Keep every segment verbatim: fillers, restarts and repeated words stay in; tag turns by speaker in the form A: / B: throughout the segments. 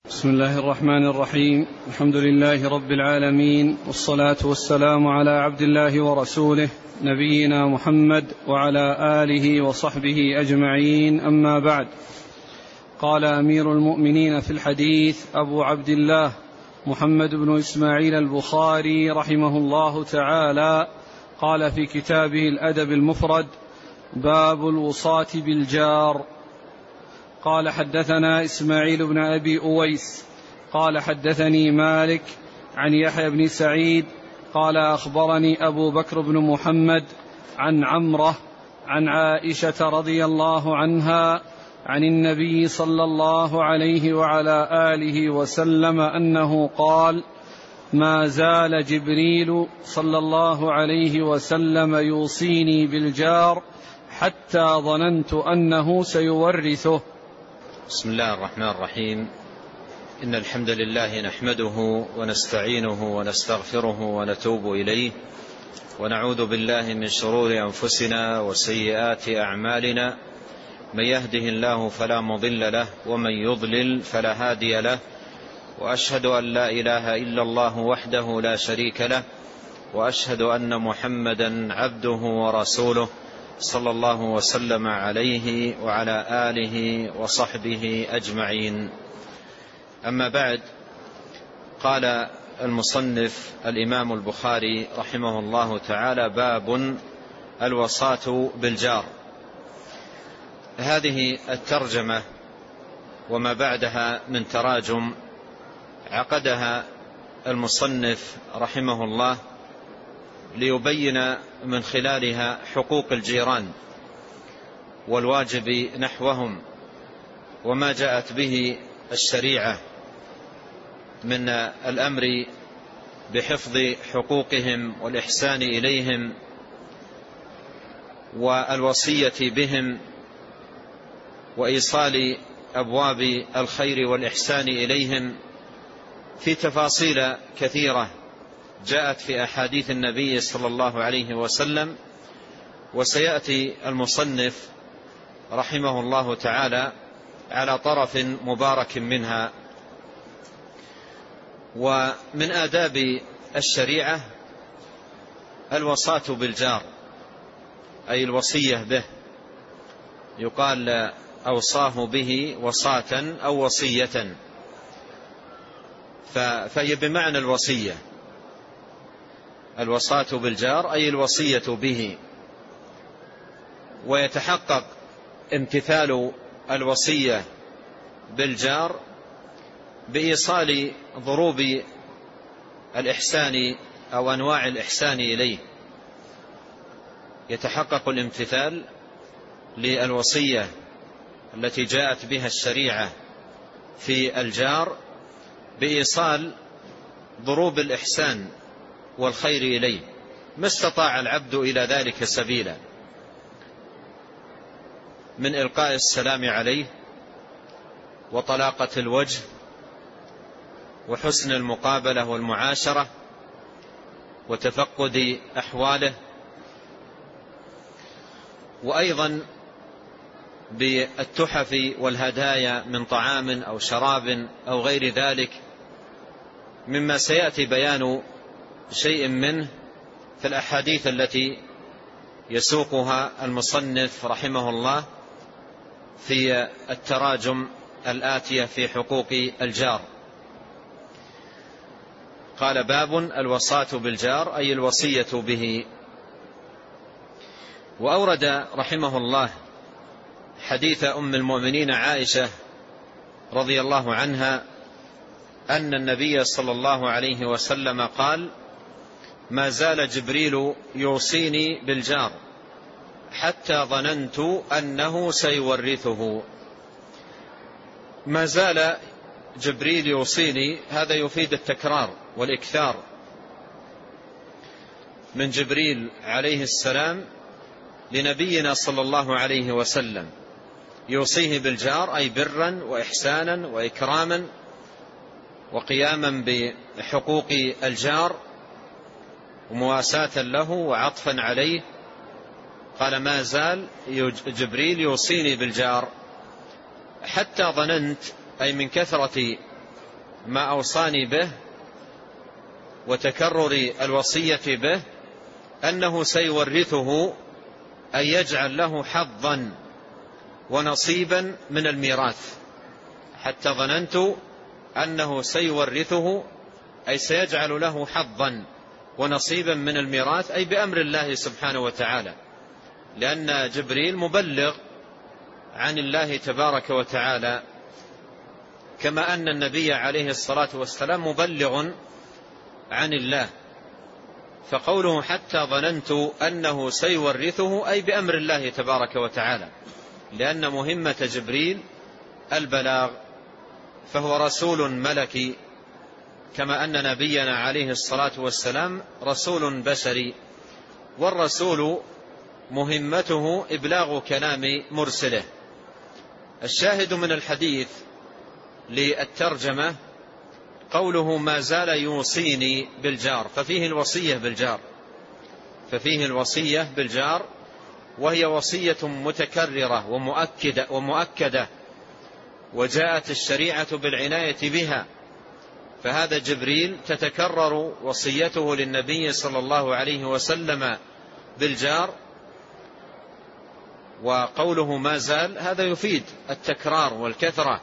A: بسم الله الرحمن الرحيم. الحمد لله رب العالمين، والصلاة والسلام على عبد الله ورسوله نبينا محمد وعلى آله وصحبه أجمعين، أما بعد. قال أمير المؤمنين في الحديث أبو عبد الله محمد بن إسماعيل البخاري رحمه الله تعالى، قال في كتابه الأدب المفرد: باب الوصاة بالجار. قال: حدثنا إسماعيل بن أبي أويس قال: حدثني مالك عن يحيى بن سعيد قال: أخبرني أبو بكر بن محمد عن عمرة عن عائشة رضي الله عنها عن النبي صلى الله عليه وعلى آله وسلم أنه قال: ما زال جبريل صلى الله عليه وسلم يوصيني بالجار حتى ظننت أنه سيورثه.
B: بسم الله الرحمن الرحيم. إن الحمد لله نحمده ونستعينه ونستغفره ونتوب إليه، ونعوذ بالله من شرور أنفسنا وسيئات أعمالنا. من يهده الله فلا مضل له، ومن يضلل فلا هادي له، وأشهد أن لا إله إلا الله وحده لا شريك له، وأشهد أن محمدا عبده ورسوله صلى الله وسلم عليه وعلى آله وصحبه أجمعين. أما بعد، قال المصنف الإمام البخاري رحمه الله تعالى: باب الوصاة بالجار. هذه الترجمة وما بعدها من تراجم عقدها المصنف رحمه الله ليبين من خلالها حقوق الجيران والواجب نحوهم، وما جاءت به الشريعة من الأمر بحفظ حقوقهم والإحسان إليهم والوصية بهم وإيصال أبواب الخير والإحسان إليهم، في تفاصيل كثيرة جاءت في أحاديث النبي صلى الله عليه وسلم. وسيأتي المصنف رحمه الله تعالى على طرف مبارك منها. ومن آداب الشريعة الوصاة بالجار، أي الوصية به. يقال أوصاه به وصاة أو وصية، فهي بمعنى الوصية. الوصاة بالجار أي الوصية به. ويتحقق امتثال الوصية بالجار بإيصال ضروب الإحسان أو أنواع الإحسان إليه. يتحقق الامتثال للوصية التي جاءت بها الشريعة في الجار بإيصال ضروب الإحسان والخير إليه، ما استطاع العبد إلى ذلك سبيلا، من إلقاء السلام عليه وطلاقة الوجه وحسن المقابلة والمعاشرة وتفقد أحواله، وأيضا بالتحف والهدايا من طعام أو شراب أو غير ذلك، مما سيأتي بيان شيء منه في الأحاديث التي يسوقها المصنف رحمه الله في التراجم الآتية في حقوق الجار. قال: باب الوصاة بالجار أي الوصية به. وأورد رحمه الله حديث أم المؤمنين عائشة رضي الله عنها أن النبي صلى الله عليه وسلم قال: ما زال جبريل يوصيني بالجار حتى ظننت أنه سيورثه. ما زال جبريل يوصيني، هذا يفيد التكرار والإكثار من جبريل عليه السلام لنبينا صلى الله عليه وسلم، يوصيه بالجار أي برا وإحسانا وإكراما وقياما بحقوق الجار ومواساة له وعطفا عليه. قال: ما زال جبريل يوصيني بالجار حتى ظننت، أي من كثرة ما أوصاني به وتكرر الوصية به أنه سيورثه، أي يجعل له حظا ونصيبا من الميراث، حتى ظننت أنه سيورثه أي سيجعل له حظا ونصيبا من الميراث، أي بأمر الله سبحانه وتعالى، لأن جبريل مبلغ عن الله تبارك وتعالى، كما أن النبي عليه الصلاة والسلام مبلغ عن الله. فقوله حتى ظننت أنه سيورثه أي بأمر الله تبارك وتعالى، لأن مهمة جبريل البلاغ، فهو رسول ملكي، كما أن نبينا عليه الصلاة والسلام رسول بشري، والرسول مهمته إبلاغ كلام مرسله. الشاهد من الحديث للترجمة قوله ما زال يوصيني بالجار، ففيه الوصية بالجار ففيه الوصية بالجار وهي وصية متكررة ومؤكدة, ومؤكدة وجاءت الشريعة بالعناية بها. فهذا جبريل تتكرر وصيته للنبي صلى الله عليه وسلم بالجار، وقوله ما زال هذا يفيد التكرار والكثرة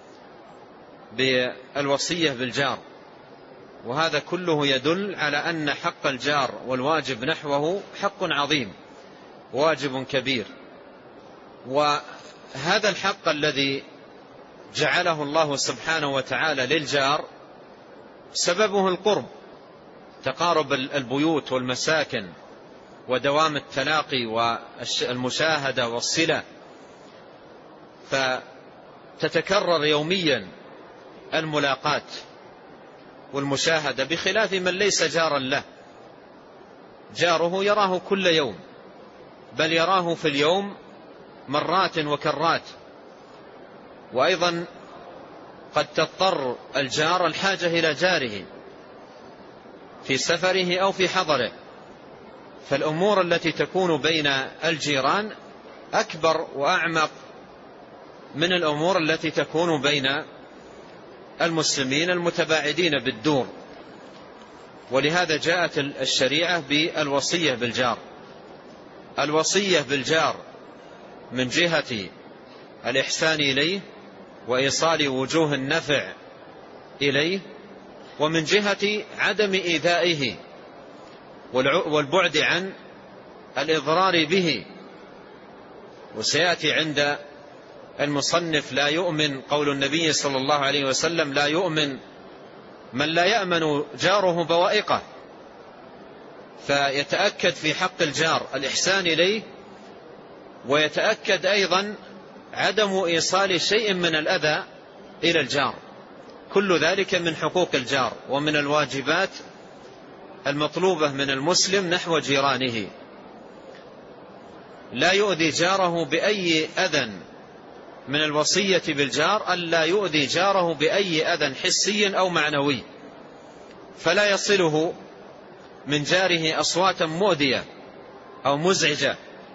B: بالوصية بالجار، وهذا كله يدل على أن حق الجار والواجب نحوه حق عظيم، واجب كبير. وهذا الحق الذي جعله الله سبحانه وتعالى للجار سببه القرب، تقارب البيوت والمساكن ودوام التلاقي والمشاهدة والصلة، فتتكرر يوميا الملاقات والمشاهدة، بخلاف من ليس جارا له، جاره يراه كل يوم، بل يراه في اليوم مرات وكرات. وأيضا قد تضطر الجار الحاجة إلى جاره في سفره أو في حضره، فالأمور التي تكون بين الجيران أكبر وأعمق من الأمور التي تكون بين المسلمين المتباعدين بالدور. ولهذا جاءت الشريعة بالوصية بالجار. الوصية بالجار من جهة الإحسان إليه وإيصال وجوه النفع إليه، ومن جهة عدم إيذائه والبعد عن الإضرار به. وسيأتي عند المصنف لا يؤمن، قول النبي صلى الله عليه وسلم لا يؤمن من لا يأمن جاره بوائقه، فيتأكد في حق الجار الإحسان إليه، ويتأكد أيضا عدم إيصال شيء من الأذى إلى الجار. كل ذلك من حقوق الجار ومن الواجبات المطلوبة من المسلم نحو جيرانه. لا يؤذي جاره بأي أذى، من الوصية بالجار ألا يؤذي جاره بأي أذى حسي أو معنوي، فلا يصله من جاره أصواتا مؤذية أو مزعجة.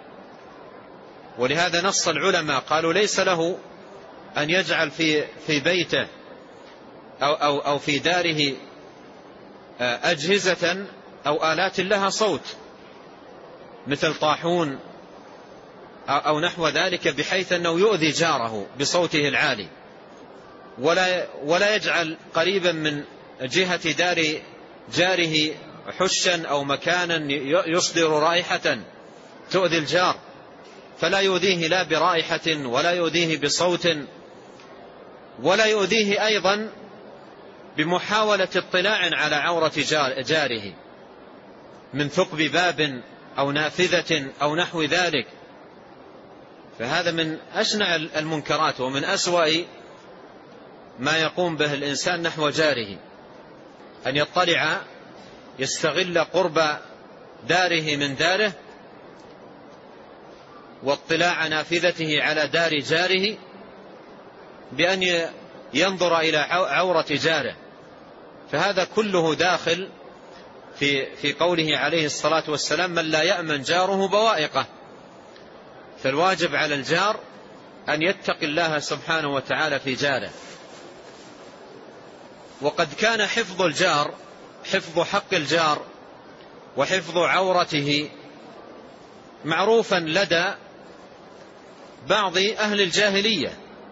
B: ولهذا نص العلماء قالوا ليس له أن يجعل في في بيته أو, أو, أو في داره أجهزة أو آلات لها صوت مثل طاحون أو نحو ذلك، بحيث أنه يؤذي جاره بصوته العالي، ولا, ولا يجعل قريبا من جهة دار جاره حشا أو مكانا يصدر رائحة تؤذي الجار، فلا يؤذيه لا برائحة ولا يؤذيه بصوت، ولا يؤذيه أيضا بمحاولة اطلاع على عورة جاره من ثقب باب أو نافذة أو نحو ذلك. فهذا من أشنع المنكرات ومن أسوأ ما يقوم به الإنسان نحو جاره، أن يطلع يستغل قرب داره من داره واطلاع نافذته على دار جاره بأن ينظر إلى عورة جاره. فهذا كله داخل في في قوله عليه الصلاة والسلام من لا يأمن جاره بوائقه. فالواجب على الجار أن يتقي الله سبحانه وتعالى في جاره. وقد كان حفظ الجار، حفظ حق الجار وحفظ عورته معروفا لدى بعض أهل الجاهلية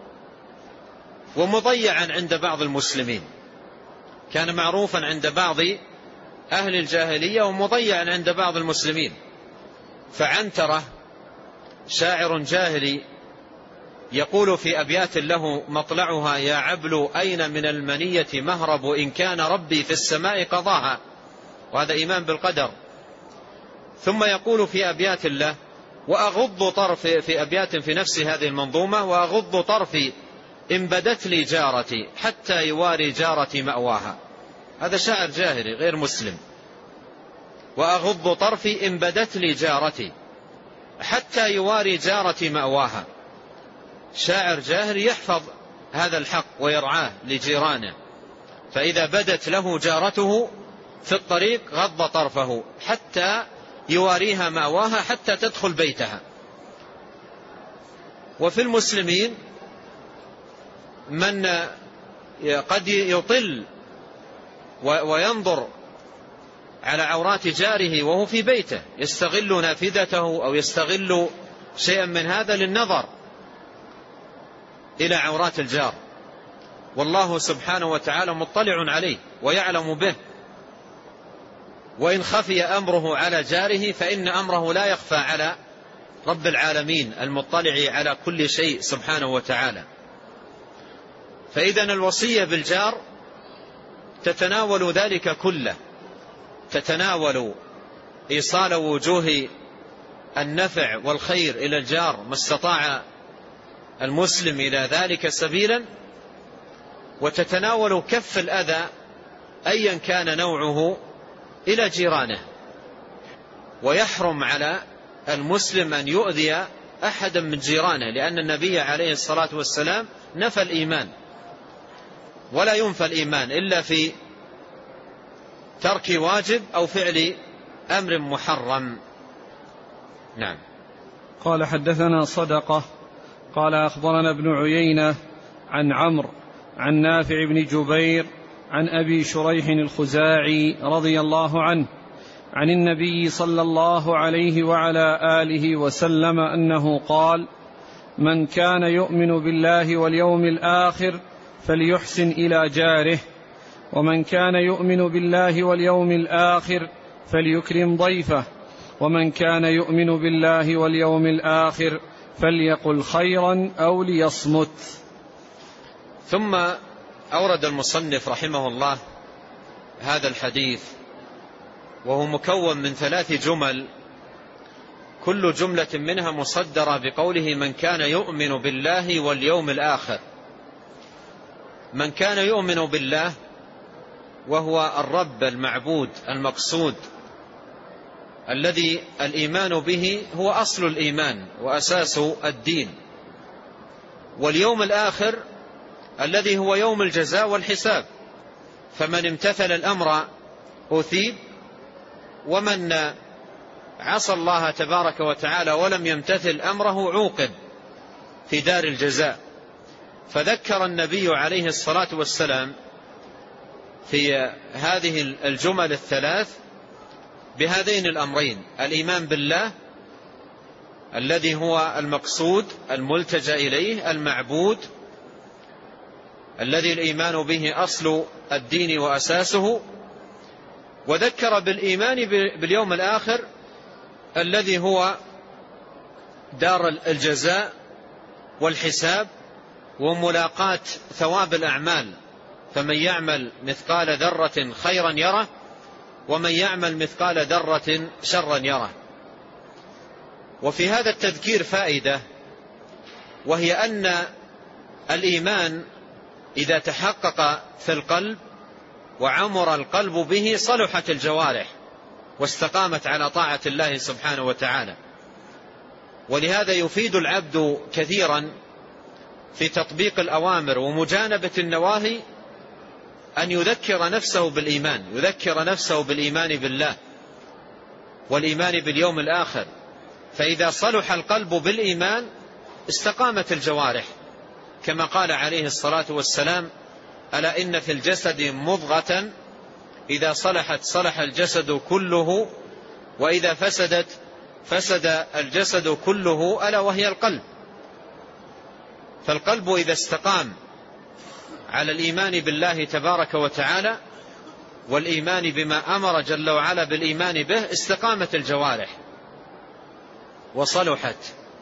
B: ومضيعا عند بعض المسلمين. كان معروفا عند بعض أهل الجاهلية ومضيعا عند بعض المسلمين. فعنترة شاعر جاهلي يقول في أبيات له مطلعها: يا عبل أين من المنية مهرب إن كان ربي في السماء قضاها. وهذا إيمان بالقدر. ثم يقول في أبيات الله: وأغض طرفي، في أبيات في نفس هذه المنظومة: وأغض طرفي إن بدت لي جارتي حتى يواري جارتي مأواها. هذا شاعر جاهلي غير مسلم. وأغض طرفي إن بدت لي جارتي حتى يواري جارتي مأواها. شاعر جاهلي يحفظ هذا الحق ويرعاه لجيرانه، فإذا بدت له جارته في الطريق غض طرفه حتى يواريها مأواها، حتى تدخل بيتها. وفي المسلمين من قد يطل وينظر على عورات جاره وهو في بيته، يستغل نافذته أو يستغل شيئا من هذا للنظر إلى عورات الجار، والله سبحانه وتعالى مطلع عليه ويعلم به. وإن خفي أمره على جاره فإن أمره لا يخفى على رب العالمين المطلع على كل شيء سبحانه وتعالى. فإذن الوصية بالجار تتناول ذلك كله، تتناول إيصال وجوه النفع والخير إلى الجار ما استطاع المسلم إلى ذلك سبيلا، وتتناول كف الأذى أيا كان نوعه إلى جيرانه. ويحرم على المسلم أن يؤذي أحدا من جيرانه، لأن النبي عليه الصلاة والسلام نفى الإيمان، ولا ينفى الإيمان إلا في ترك واجب أو فعل أمر محرم. نعم.
A: قال حدثنا صدقة قال أخبرنا ابن عيينة عن عمرو عن نافع بن جبير عن أبي شريح الخزاعي رضي الله عنه عن النبي صلى الله عليه وعلى آله وسلم أنه قال: من كان يؤمن بالله واليوم الآخر فليحسن إلى جاره، ومن كان يؤمن بالله واليوم الآخر فليكرم ضيفه، ومن كان يؤمن بالله واليوم الآخر فليقل خيرا أو ليصمت.
B: ثم أورد المصنف رحمه الله هذا الحديث، وهو مكون من ثلاث جمل، كل جملة منها مصدرة بقوله: من كان يؤمن بالله واليوم الآخر. من كان يؤمن بالله وهو الرب المعبود المقصود الذي الإيمان به هو أصل الإيمان وأساس الدين، واليوم الآخر الذي هو يوم الجزاء والحساب، فمن امتثل الأمر أثيب، ومن عصى الله تبارك وتعالى ولم يمتثل أمره عوقب في دار الجزاء. فذكر النبي عليه الصلاة والسلام في هذه الجمل الثلاث بهذين الأمرين: الإيمان بالله الذي هو المقصود الملتجأ إليه المعبود الذي الإيمان به أصل الدين وأساسه، وذكر بالإيمان باليوم الآخر الذي هو دار الجزاء والحساب وملاقاة ثواب الأعمال، فمن يعمل مثقال ذرة خيرا يره ومن يعمل مثقال ذرة شرا يره. وفي هذا التذكير فائدة، وهي أن الإيمان إذا تحقق في القلب وعمر القلب به صلحت الجوارح واستقامت على طاعة الله سبحانه وتعالى. ولهذا يفيد العبد كثيرا في تطبيق الأوامر ومجانبة النواهي أن يذكر نفسه بالإيمان، يذكر نفسه بالإيمان بالله والإيمان باليوم الآخر. فإذا صلح القلب بالإيمان استقامت الجوارح، كما قال عليه الصلاة والسلام: ألا إن في الجسد مضغة إذا صلحت صلح الجسد كله وإذا فسدت فسد الجسد كله، ألا وهي القلب. فالقلب إذا استقام على الإيمان بالله تبارك وتعالى والإيمان بما أمر جل وعلا بالإيمان به، استقامت الجوارح وصلحت.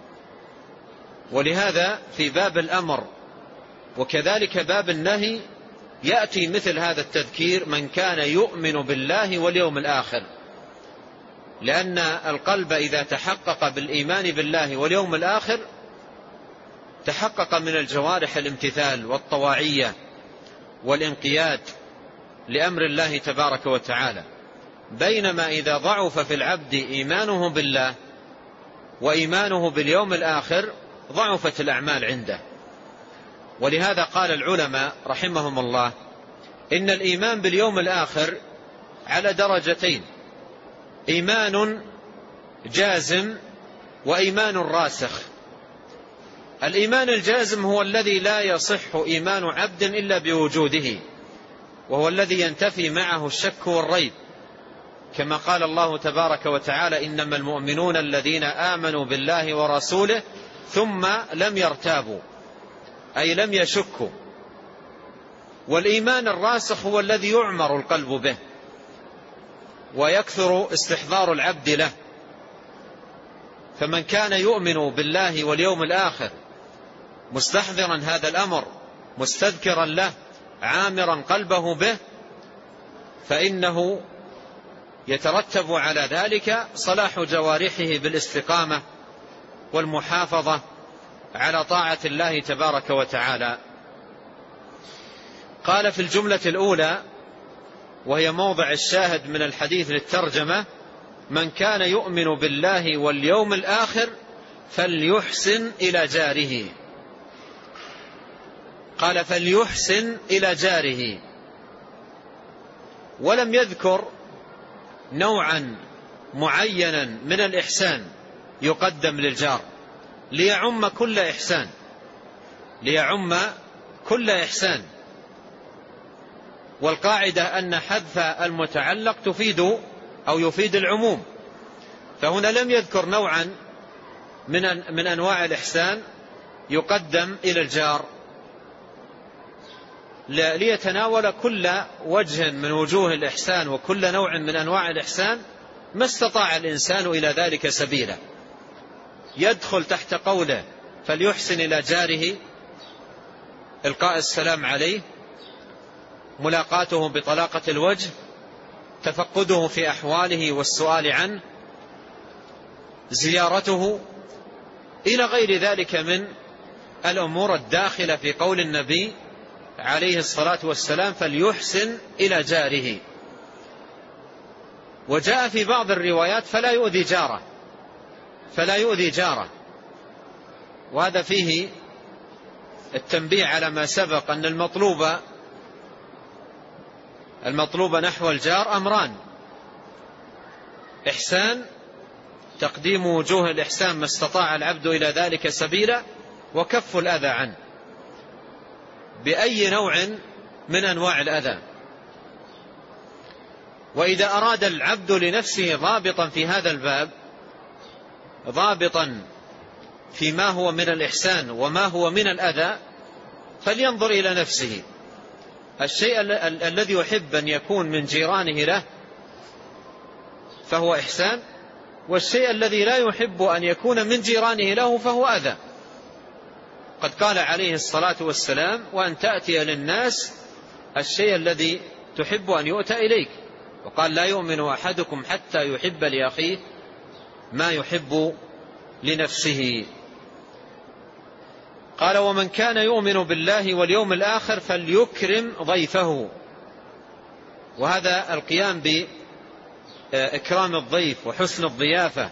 B: ولهذا في باب الأمر وكذلك باب النهي يأتي مثل هذا التذكير: من كان يؤمن بالله واليوم الآخر، لأن القلب إذا تحقق بالإيمان بالله واليوم الآخر تحقق من الجوارح الامتثال والطواعية والانقياد لأمر الله تبارك وتعالى. بينما إذا ضعف في العبد إيمانه بالله وإيمانه باليوم الآخر ضعفت الأعمال عنده. ولهذا قال العلماء رحمهم الله: إن الإيمان باليوم الآخر على درجتين: إيمان جازم وإيمان راسخ. الإيمان الجازم هو الذي لا يصح إيمان عبد إلا بوجوده، وهو الذي ينتفي معه الشك والريب، كما قال الله تبارك وتعالى: إنما المؤمنون الذين آمنوا بالله ورسوله ثم لم يرتابوا، أي لم يشكوا. والإيمان الراسخ هو الذي يعمر القلب به ويكثر استحضار العبد له. فمن كان يؤمن بالله واليوم الآخر مستحضرا هذا الأمر مستذكرا له عامرا قلبه به، فإنه يترتب على ذلك صلاح جوارحه بالاستقامة والمحافظة على طاعة الله تبارك وتعالى. قال في الجملة الأولى وهي موضع الشاهد من الحديث للترجمة: من كان يؤمن بالله واليوم الآخر فليحسن إلى جاره. قال فليحسن إلى جاره، ولم يذكر نوعا معينا من الإحسان يقدم للجار ليعم كل إحسان ليعم كل إحسان. والقاعدة أن حذف المتعلق تفيد أو يفيد العموم، فهنا لم يذكر نوعا من من أنواع الإحسان يقدم إلى الجار ليتناول كل وجه من وجوه الإحسان وكل نوع من أنواع الإحسان ما استطاع الإنسان إلى ذلك سبيلا. يدخل تحت قوله فليحسن إلى جاره إلقاء السلام عليه، ملاقاته بطلاقة الوجه، تفقده في أحواله والسؤال عنه، زيارته، إلى غير ذلك من الأمور الداخلة في قول النبي عليه الصلاة والسلام فليحسن إلى جاره. وجاء في بعض الروايات فلا يؤذي جاره فلا يؤذي جاره وهذا فيه التنبيه على ما سبق أن المطلوب المطلوب نحو الجار أمران: إحسان، تقديم وجوه الإحسان ما استطاع العبد إلى ذلك سبيلا، وكف الأذى عنه بأي نوع من أنواع الأذى. وإذا أراد العبد لنفسه ضابطا في هذا الباب، ضابطا فيما هو من الإحسان وما هو من الأذى، فلينظر إلى نفسه. الشيء ال- الذي يحب أن يكون من جيرانه له فهو إحسان، والشيء الذي لا يحب أن يكون من جيرانه له فهو أذى. قد قال عليه الصلاة والسلام: وأن تأتي للناس الشيء الذي تحب أن يؤتى إليك. وقال: لا يؤمن أحدكم حتى يحب لأخيه ما يحب لنفسه. قال: ومن كان يؤمن بالله واليوم الآخر فليكرم ضيفه. وهذا القيام بإكرام الضيف وحسن الضيافة.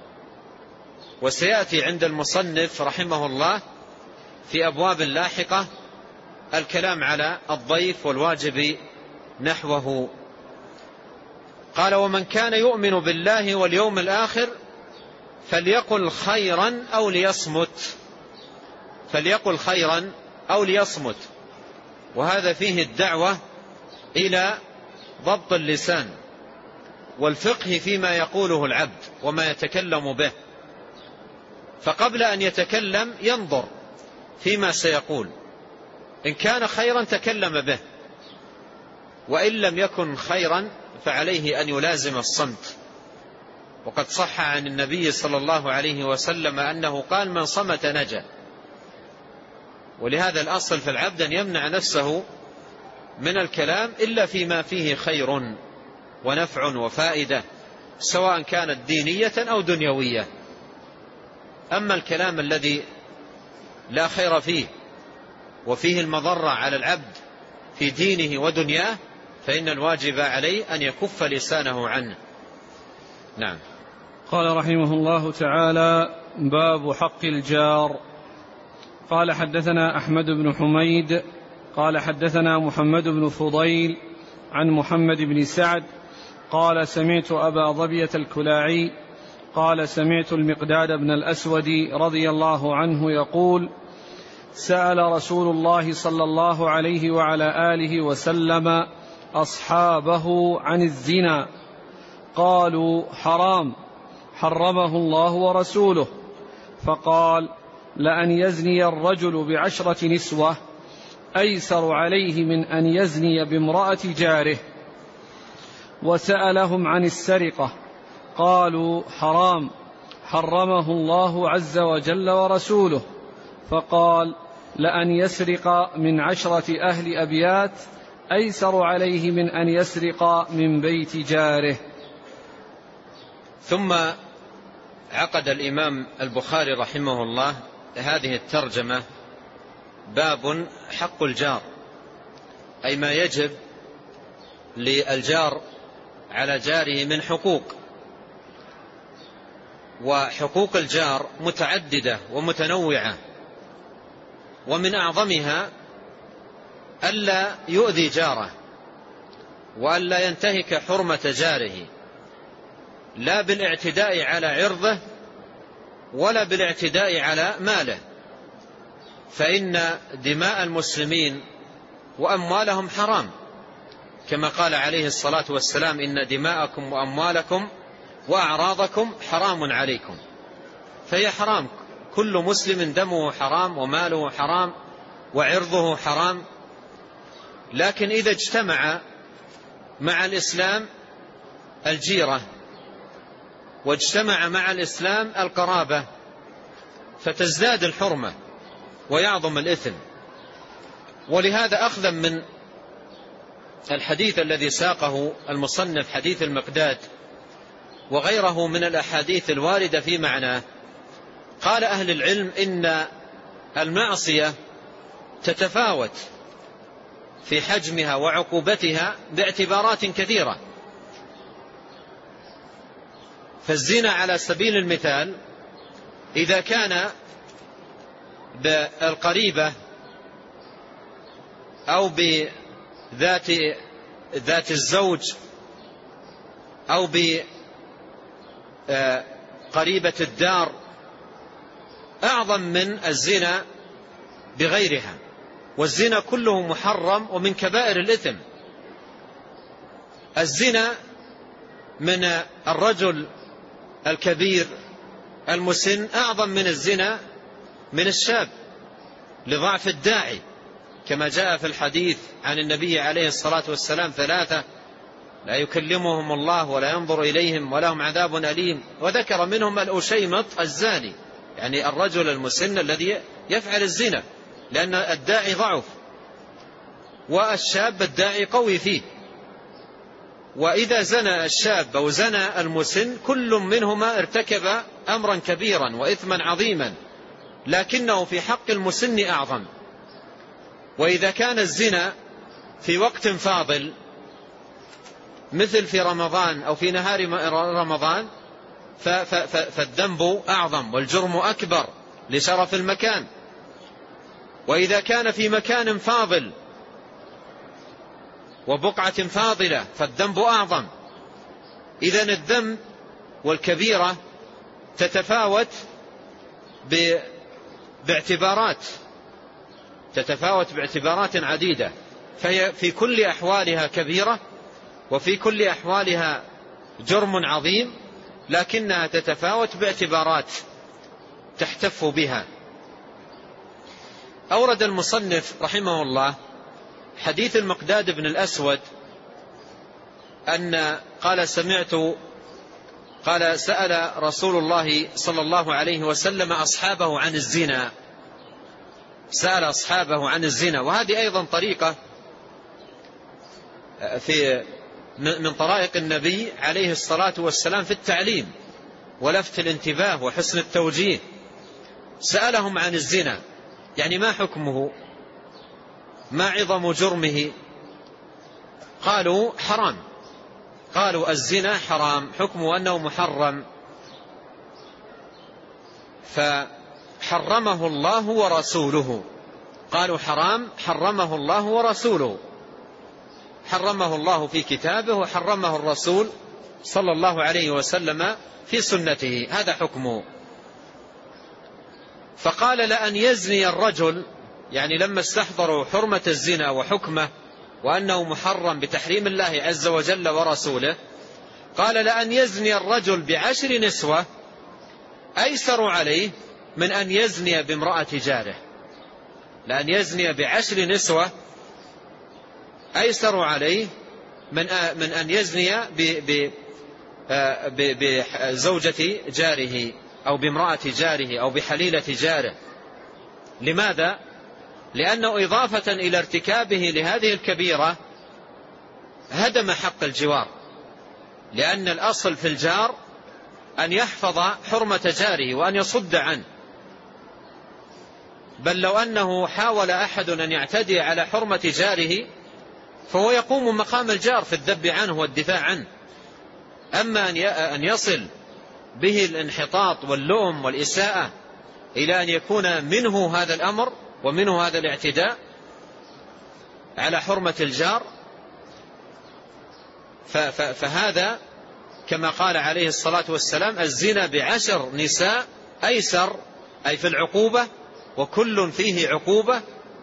B: وسيأتي عند المصنف رحمه الله في أبواب لاحقة الكلام على الضيف والواجب نحوه. قال: ومن كان يؤمن بالله واليوم الآخر فليقل خيرا أو ليصمت فليقل خيرا أو ليصمت وهذا فيه الدعوة إلى ضبط اللسان والفقه فيما يقوله العبد وما يتكلم به، فقبل أن يتكلم ينظر فيما سيقول، إن كان خيرا تكلم به، وإن لم يكن خيرا فعليه أن يلازم الصمت. وقد صح عن النبي صلى الله عليه وسلم أنه قال: من صمت نجا. ولهذا الأصل في العبد أن يمنع نفسه من الكلام إلا فيما فيه خير ونفع وفائدة، سواء كانت دينية أو دنيوية. أما الكلام الذي لا خير فيه وفيه المضرة على العبد في دينه ودنياه فإن الواجب عليه أن يكف لسانه عنه. نعم.
A: قال رحمه الله تعالى: باب حق الجار. قال: حدثنا أحمد بن حميد قال حدثنا محمد بن فضيل عن محمد بن سعد قال: سمعت أبا ظبية الكلاعي قال: سمعت المقداد بن الأسود رضي الله عنه يقول: سأل رسول الله صلى الله عليه وعلى آله وسلم أصحابه عن الزنا، قالوا: حرام، حرمه الله ورسوله. فقال: لأن يزني الرجل بعشرة نسوة أيسر عليه من أن يزني بامرأة جاره. وسألهم عن السرقة، قالوا: حرام، حرمه الله عز وجل ورسوله. فقال: لأن يسرق من عشرة أهل أبيات أيسر عليه من أن يسرق من بيت جاره.
B: ثم عقد الإمام البخاري رحمه الله هذه الترجمة: باب حق الجار، أي ما يجب للجار على جاره من حقوق. وحقوق الجار متعددة ومتنوعة، ومن أعظمها ألا يؤذي جاره وألا ينتهك حرمة جاره، لا بالاعتداء على عرضه ولا بالاعتداء على ماله، فإن دماء المسلمين وأموالهم حرام، كما قال عليه الصلاة والسلام: إن دماءكم وأموالكم وأعراضكم حرام عليكم. فهي حرام، كل مسلم دمه حرام وماله حرام وعرضه حرام. لكن إذا اجتمع مع الإسلام الجيرة واجتمع مع الإسلام القرابة فتزداد الحرمة ويعظم الإثم. ولهذا أخذا من الحديث الذي ساقه المصنف، حديث المقداد، وغيره من الأحاديث الواردة في معناه، قال أهل العلم إن المعصية تتفاوت في حجمها وعقوبتها باعتبارات كثيرة. فالزنا على سبيل المثال إذا كان بالقريبة أو بذات ذات الزوج أو بقريبة الدار أعظم من الزنا بغيرها، والزنا كله محرم ومن كبائر الإثم. الزنا من الرجل الكبير المسن أعظم من الزنا من الشاب لضعف الداعي، كما جاء في الحديث عن النبي عليه الصلاة والسلام: ثلاثة لا يكلمهم الله ولا ينظر إليهم ولهم عذاب أليم. وذكر منهم الأشيمط الزاني، يعني الرجل المسن الذي يفعل الزنا، لأن الداعي ضعف والشاب الداعي قوي فيه. وإذا زنى الشاب أو زنى المسن كل منهما ارتكب أمرا كبيرا وإثما عظيما، لكنه في حق المسن أعظم. وإذا كان الزنا في وقت فاضل مثل في رمضان أو في نهار رمضان فالذنب أعظم والجرم أكبر لشرف المكان. وإذا كان في مكان فاضل وبقعة فاضلة فالذنب أعظم. إذن الذنب والكبيرة تتفاوت باعتبارات، تتفاوت باعتبارات عديدة، فهي في كل أحوالها كبيرة وفي كل أحوالها جرم عظيم، لكنها تتفاوت باعتبارات تحتف بها. أورد المصنف رحمه الله حديث المقداد بن الأسود أن قال سمعت قال سأل رسول الله صلى الله عليه وسلم أصحابه عن الزنا، سأل أصحابه عن الزنا. وهذه أيضا طريقة في من طرائق النبي عليه الصلاة والسلام في التعليم ولفت الانتباه وحسن التوجيه. سألهم عن الزنا، يعني ما حكمه، ما عظم جرمه؟ قالوا حرام، قالوا الزنا حرام، حكمه أنه محرم، فحرمه الله ورسوله. قالوا حرام حرمه الله ورسوله، حرمه الله في كتابه وحرمه الرسول صلى الله عليه وسلم في سنته، هذا حكمه. فقال لأن يزني الرجل، يعني لما استحضروا حرمة الزنا وحكمه وأنه محرم بتحريم الله عز وجل ورسوله، قال لأن يزني الرجل بعشر نسوة أيسر عليه من أن يزني بامرأة جاره. لأن يزني بعشر نسوة أيسر عليه من من أن يزني بزوجة جاره أو بامرأة جاره أو بحليلة جاره. لماذا؟ لأنه إضافة إلى ارتكابه لهذه الكبيرة هدم حق الجوار، لأن الأصل في الجار أن يحفظ حرمة جاره وأن يصد عنه. بل لو أنه حاول أحد أن يعتدي على حرمة جاره فهو يقوم مقام الجار في الذب عنه والدفاع عنه. أما أن يصل به الانحطاط واللؤم والإساءة إلى أن يكون منه هذا الأمر ومنه هذا الاعتداء على حرمة الجار، فهذا كما قال عليه الصلاة والسلام الزنا بعشر نساء أيسر، أي في العقوبة، وكل فيه عقوبة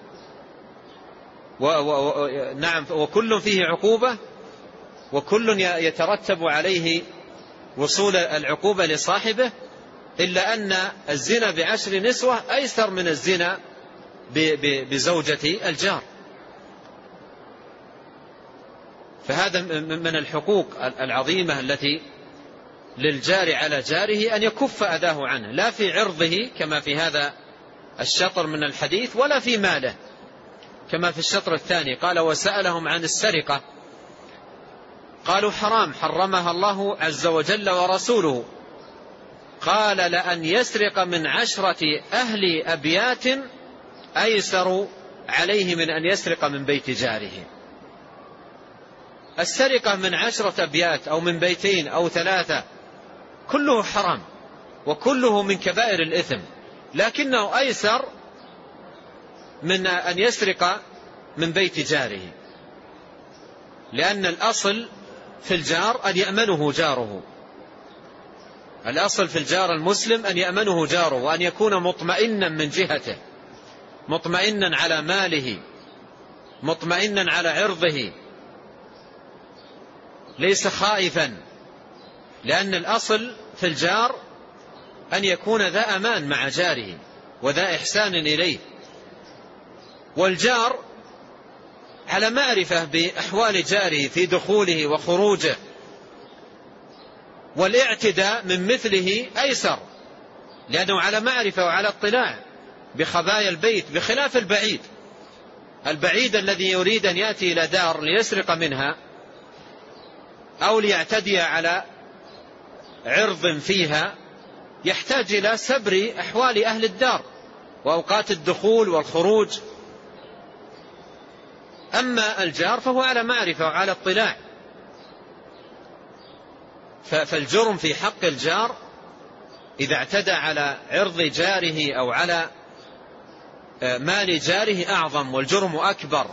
B: و و نعم وكل فيه عقوبة وكل يترتب عليه وصول العقوبة لصاحبه، إلا أن الزنا بعشر نسوة أيسر من الزنا بزوجة الجار. فهذا من الحقوق العظيمة التي للجار على جاره أن يكف أذاه عنه، لا في عرضه كما في هذا الشطر من الحديث، ولا في ماله كما في الشطر الثاني. قال وسألهم عن السرقة، قالوا حرام حرمها الله عز وجل ورسوله. قال لأن يسرق من عشرة أهل أبيات أيسر عليه من أن يسرق من بيت جاره. السرقة من عشرة أبيات أو من بيتين أو ثلاثة كله حرام وكله من كبائر الإثم، لكنه أيسر من أن يسرق من بيت جاره، لأن الأصل في الجار أن يأمنه جاره. الأصل في الجار المسلم أن يأمنه جاره وأن يكون مطمئنا من جهته، مطمئنا على ماله، مطمئنا على عرضه، ليس خائفا، لأن الأصل في الجار أن يكون ذا أمان مع جاره وذا إحسان إليه. والجار على معرفة بأحوال جاره في دخوله وخروجه، والاعتداء من مثله أيسر لأنه على معرفة وعلى اطلاع بخبايا البيت، بخلاف البعيد. البعيد الذي يريد أن يأتي إلى دار ليسرق منها أو ليعتدي على عرض فيها يحتاج إلى سبر أحوال أهل الدار وأوقات الدخول والخروج. أما الجار فهو على معرفة وعلى اطلاع. فالجرم في حق الجار إذا اعتدى على عرض جاره أو على مال جاره أعظم والجرم أكبر.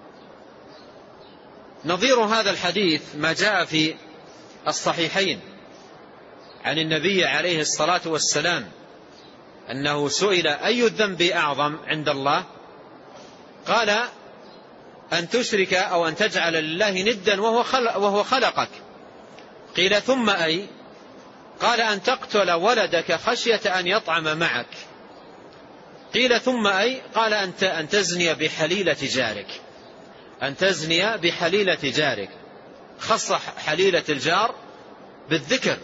B: نظير هذا الحديث ما جاء في الصحيحين عن النبي عليه الصلاة والسلام أنه سئل أي الذنب أعظم عند الله؟ قال أن تشرك أو أن تجعل لله ندا وهو خلق وهو خلقك. قيل ثم أي؟ قال أن تقتل ولدك خشية أن يطعم معك. قيل ثم أي؟ قال أن تزني بحليلة جارك، أن تزني بحليلة جارك. خص حليلة الجار بالذكر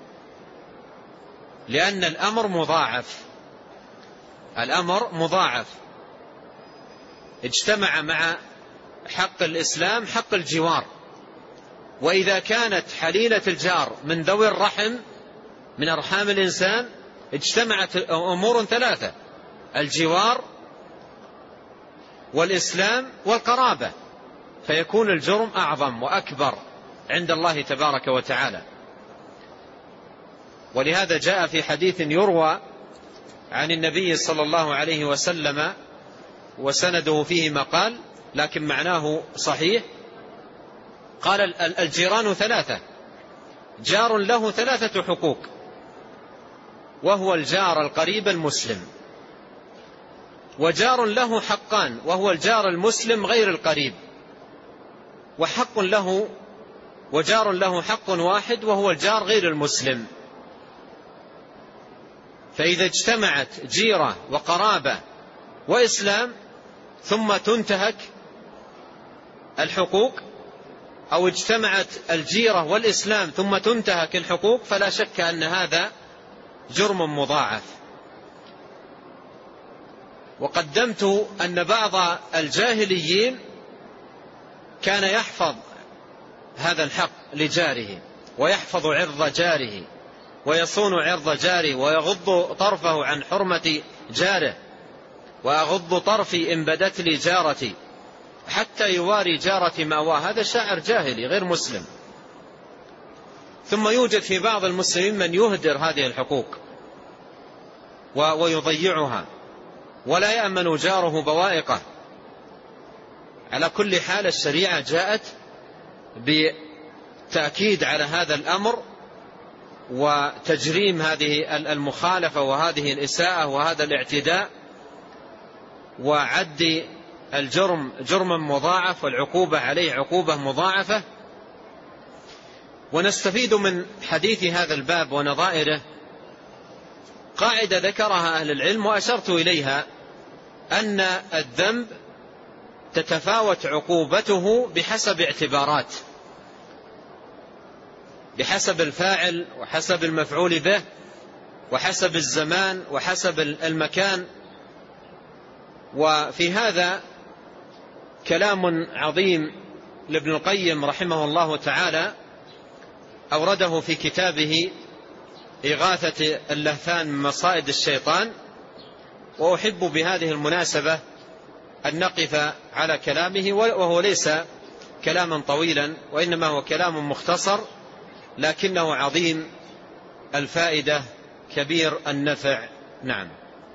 B: لأن الأمر مضاعف، الأمر مضاعف، اجتمع مع حق الإسلام حق الجوار. وإذا كانت حليلة الجار من ذوي الرحم من أرحام الإنسان اجتمعت أمور ثلاثة: الجوار والإسلام والقرابة، فيكون الجرم أعظم وأكبر عند الله تبارك وتعالى. ولهذا جاء في حديث يروى عن النبي صلى الله عليه وسلم وسنده فيه مقال لكن معناه صحيح، قال الجيران ثلاثة: جار له ثلاثة حقوق، وهو الجار القريب المسلم، وجار له حقان، وهو الجار المسلم غير القريب، وحق له وجار له حق واحد وهو الجار غير المسلم. فإذا اجتمعت جيرة وقرابة وإسلام ثم تنتهك الحقوق، أو اجتمعت الجيرة والإسلام ثم تنتهك الحقوق، فلا شك أن هذا جرم مضاعف. وقدمت أن بعض الجاهليين كان يحفظ هذا الحق لجاره، ويحفظ عرض جاره، ويصون عرض جاره، ويغض طرفه عن حرمة جاره، وأغض طرفي إن بدت لي جارتي، حتى يواري جارتي مأواه. هذا شاعر جاهلي غير مسلم. ثم يوجد في بعض المسلمين من يهدر هذه الحقوق ويضيعها ولا يأمن جاره بوائقه. على كل حال الشريعة جاءت بتأكيد على هذا الأمر وتجريم هذه المخالفة وهذه الإساءة وهذا الاعتداء، وعد الجرم جرما مضاعف والعقوبة عليه عقوبة مضاعفة. ونستفيد من حديث هذا الباب ونظائره قاعدة ذكرها أهل العلم وأشرت إليها، أن الذنب تتفاوت عقوبته بحسب اعتبارات، بحسب الفاعل وحسب المفعول به وحسب الزمان وحسب المكان. وفي هذا كلام عظيم لابن القيم رحمه الله تعالى أورده في كتابه إغاثة اللهفان من مصائد الشيطان. وأحب بهذه المناسبة أن نقف على كلامه، وهو ليس كلاما طويلا وإنما هو كلام مختصر لكنه عظيم الفائدة كبير النفع. نعم.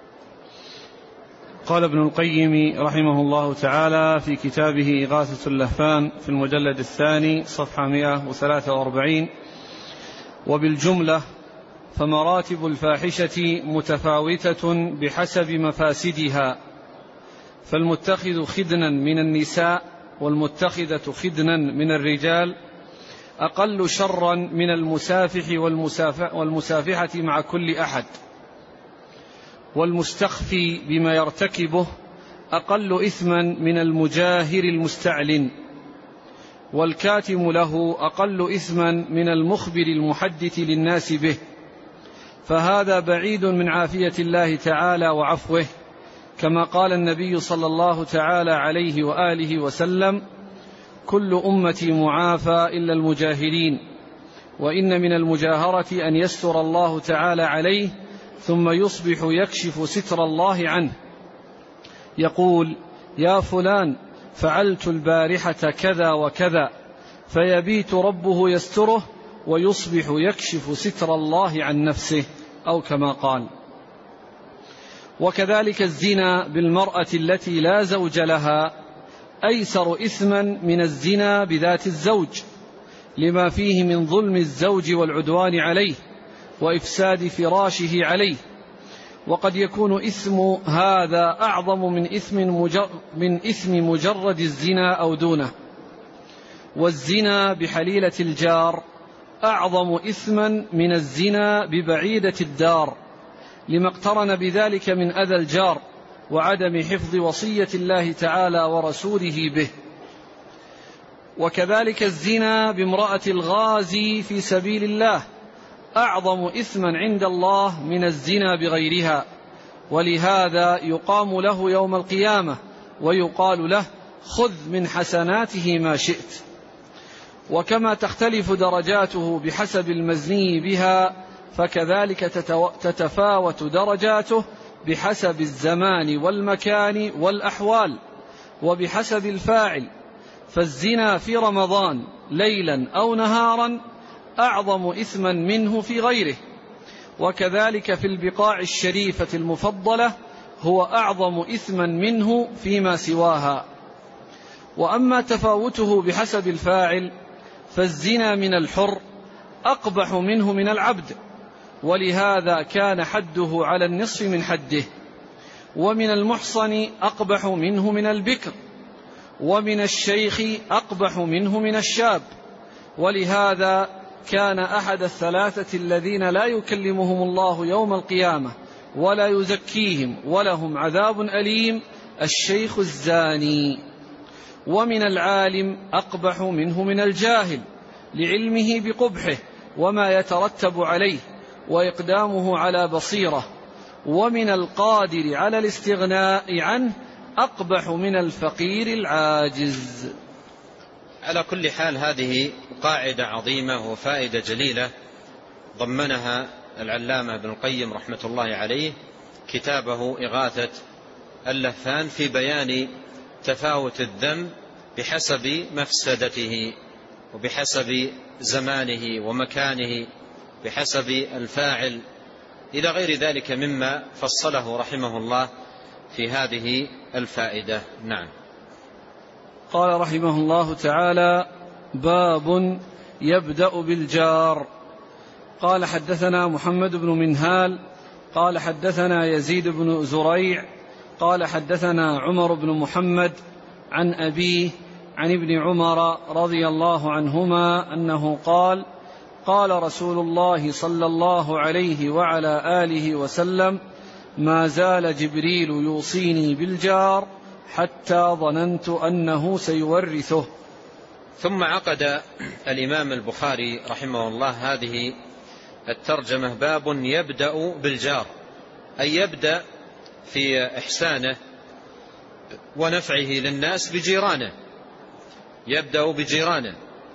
A: قال ابن القيم رحمه الله تعالى في كتابه إغاثة اللهفان في المجلد الثاني صفحة مئة وثلاثة وأربعين: وبالجملة فمراتب الفاحشة متفاوتة بحسب مفاسدها، فالمتخذ خدنا من النساء والمتخذة خدنا من الرجال أقل شرا من المسافح والمسافحة مع كل أحد، والمستخفي بما يرتكبه أقل إثما من المجاهر المستعلن، والكاتم له أقل إثما من المخبر المحدث للناس به، فهذا بعيد من عافية الله تعالى وعفوه، كما قال النبي صلى الله تعالى عليه وآله وسلم: كل أمتي معافى إلا المجاهرين، وإن من المجاهرة أن يستر الله تعالى عليه ثم يصبح يكشف ستر الله عنه، يقول: يا فلان فعلت البارحة كذا وكذا، فيبيت ربه يستره ويصبح يكشف ستر الله عن نفسه، أو كما قال. وكذلك الزنا بالمرأة التي لا زوج لها أيسر إثما من الزنا بذات الزوج، لما فيه من ظلم الزوج والعدوان عليه وإفساد فراشه عليه. وقد يكون إثم هذا أعظم من إثم, من إثم مجرد الزنا أو دونه. والزنا بحليلة الجار أعظم إثما من الزنا ببعيدة الدار، لما اقترن بذلك من أذى الجار وعدم حفظ وصية الله تعالى ورسوله به. وكذلك الزنا بامرأة الغازي في سبيل الله أعظم إثما عند الله من الزنا بغيرها، ولهذا يقام له يوم القيامة ويقال له خذ من حسناته ما شئت. وكما تختلف درجاته بحسب المزني بها، فكذلك تتفاوت درجاته بحسب الزمان والمكان والأحوال وبحسب الفاعل. فالزنا في رمضان ليلا أو نهارا أعظم إثما منه في غيره، وكذلك في البقاع الشريفة المفضلة هو أعظم إثما منه فيما سواها. وأما تفاوته بحسب الفاعل فالزنا من الحر أقبح منه من العبد، ولهذا كان حده على النصف من حده. ومن المحصن أقبح منه من البكر، ومن الشيخ أقبح منه من الشاب، ولهذا كان أحد الثلاثة الذين لا يكلمهم الله يوم القيامة ولا يزكيهم ولهم عذاب أليم الشيخ الزاني. ومن العالم أقبح منه من الجاهل لعلمه بقبحه وما يترتب عليه وإقدامه على بصيرة. ومن القادر على الاستغناء عنه أقبح من الفقير العاجز.
B: على كل حال هذه قاعدة عظيمة وفائدة جليلة ضمنها العلامة ابن القيم رحمة الله عليه كتابه إغاثة اللهفان في بيان تفاوت الذنب بحسب مفسدته وبحسب زمانه ومكانه بحسب الفاعل إلى غير ذلك مما فصله رحمه الله في هذه الفائدة. نعم.
A: قال رحمه الله تعالى: باب يبدأ بالجار. قال حدثنا محمد بن منهال قال حدثنا يزيد بن زريع قال حدثنا عمر بن محمد عن أبيه عن ابن عمر رضي الله عنهما أنه قال: قال رسول الله صلى الله عليه وعلى آله وسلم: ما زال جبريل يوصيني بالجار حتى ظننت أنه سيورثه.
B: ثم عقد الإمام البخاري رحمه الله هذه الترجمة: باب يبدأ بالجار، أي يبدأ في إحسانه ونفعه للناس بجيرانه، يبدأ بجيرانه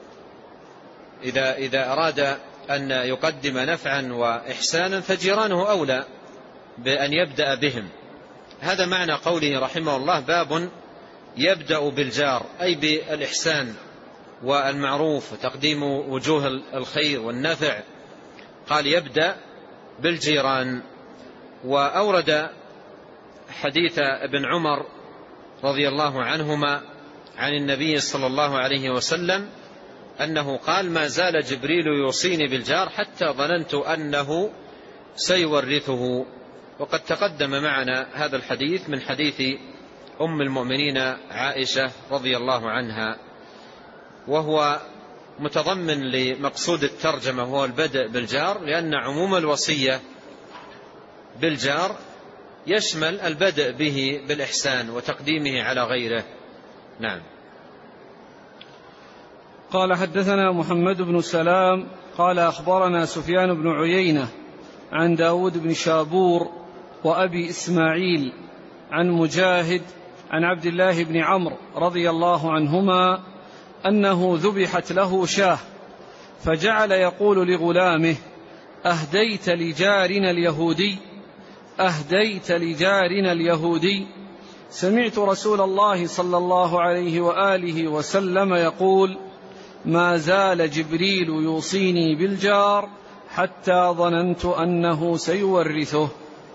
B: إذا, إذا أراد أن يقدم نفعا وإحسانا فجيرانه أولى بأن يبدأ بهم. هذا معنى قوله رحمه الله: باب يبدأ بالجار، أي بالإحسان والمعروف وتقديم وجوه الخير والنفع. قال يبدأ بالجيران. وأورد حديث ابن عمر رضي الله عنهما عن النبي صلى الله عليه وسلم أنه قال: ما زال جبريل يوصيني بالجار حتى ظننت أنه سيورثه. وقد تقدم معنا هذا الحديث من حديث أم المؤمنين عائشة رضي الله عنها، وهو متضمن لمقصود الترجمة هو البدء بالجار، لأن عموم الوصية بالجار يشمل البدء به بالإحسان وتقديمه على غيره. نعم.
A: قال حدثنا محمد بن سلام قال أخبرنا سفيان بن عيينة عن داود بن شابور وأبي إسماعيل عن مجاهد عن عبد الله بن عمرو رضي الله عنهما أنه ذبحت له شاه، فجعل يقول لغلامه: أهديت لجارنا اليهودي أهديت لجارنا اليهودي. سمعت رسول الله صلى الله عليه وآله وسلم يقول: ما زال جبريل يوصيني بالجار حتى ظننت أنه سيورثه.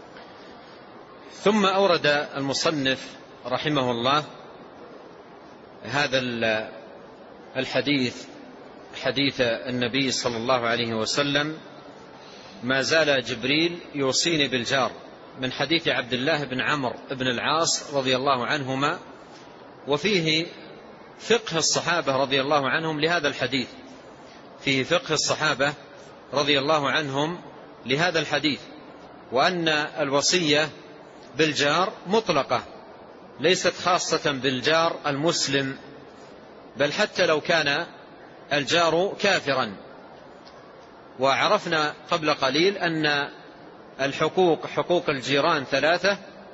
B: ثم أورد المصنف رحمه الله هذا الحديث، حديث النبي صلى الله عليه وسلم: ما زال جبريل يوصيني بالجار من حديث عبد الله بن عمرو بن العاص رضي الله عنهما، وفيه فقه الصحابة رضي الله عنهم لهذا الحديث، فيه فقه الصحابة رضي الله عنهم لهذا الحديث، وأن الوصية بالجار مطلقة ليست خاصة بالجار المسلم، بل حتى لو كان الجار كافرا. وعرفنا قبل قليل أن الحقوق حقوق الجيران ثلاثة،